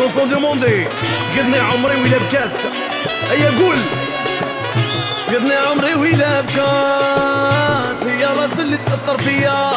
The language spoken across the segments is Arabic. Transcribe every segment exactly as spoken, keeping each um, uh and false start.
سون دوموندي. تقدني عمري ويلا بكات، هيا قول تقدني عمري ويلا بكات، هي راس اللي تأثر فيا.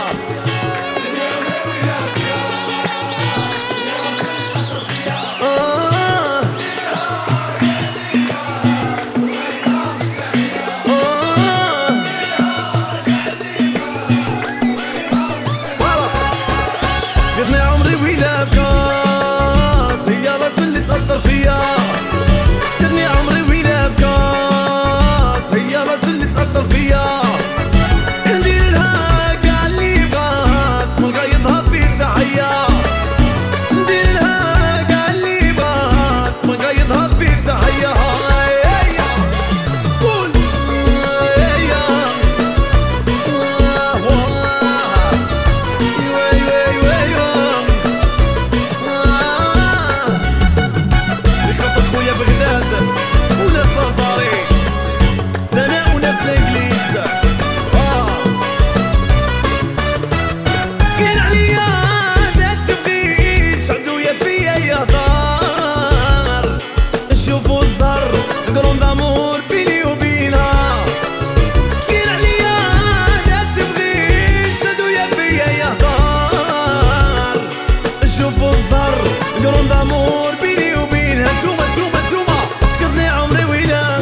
تقدني عمري ويلا بكات، هي راس اللي تأثر فيا. تقدني عمري ويلا بكات، هي راس اللي تأثر فيا. ندير لها كاع اللي بغات، من غايضها في تحية. ندير لها كاع اللي بغات، من غايضها في تحية. قول قرون دامور بيني وبينها. نتوما نتوما نتوما تقضني عمري ويلا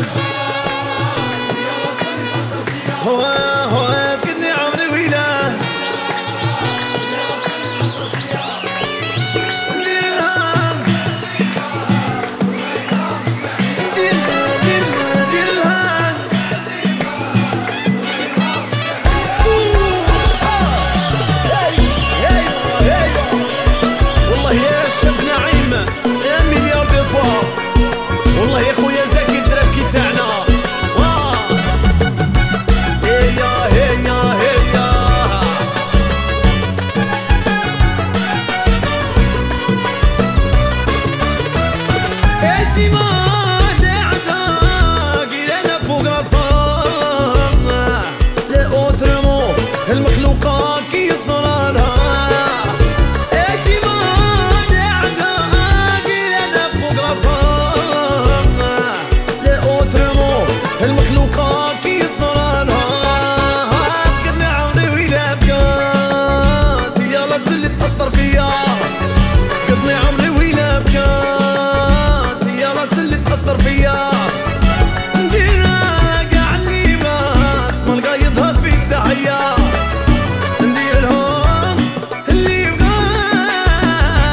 هو هو تقضني عمري ويلا. نديرها نديرها نديرها والله يا شاب نعيم يا مليار دو فوا، والله يا خويا زكي الدربكي تاعنا. هيا هيا هيا اعتماد اعتاق انا فوق راسها، لا اوترمو المخلوقات كي صرالها. المخلوقات كي صرالها. تقدني عمري ويلا بكاس، هي راس اللي تأثر فيا. تقدني عمري ويلا بكاس، هي راس اللي تأثر فيا. نديرها كاع اللي بغات، من غايضها في تحية.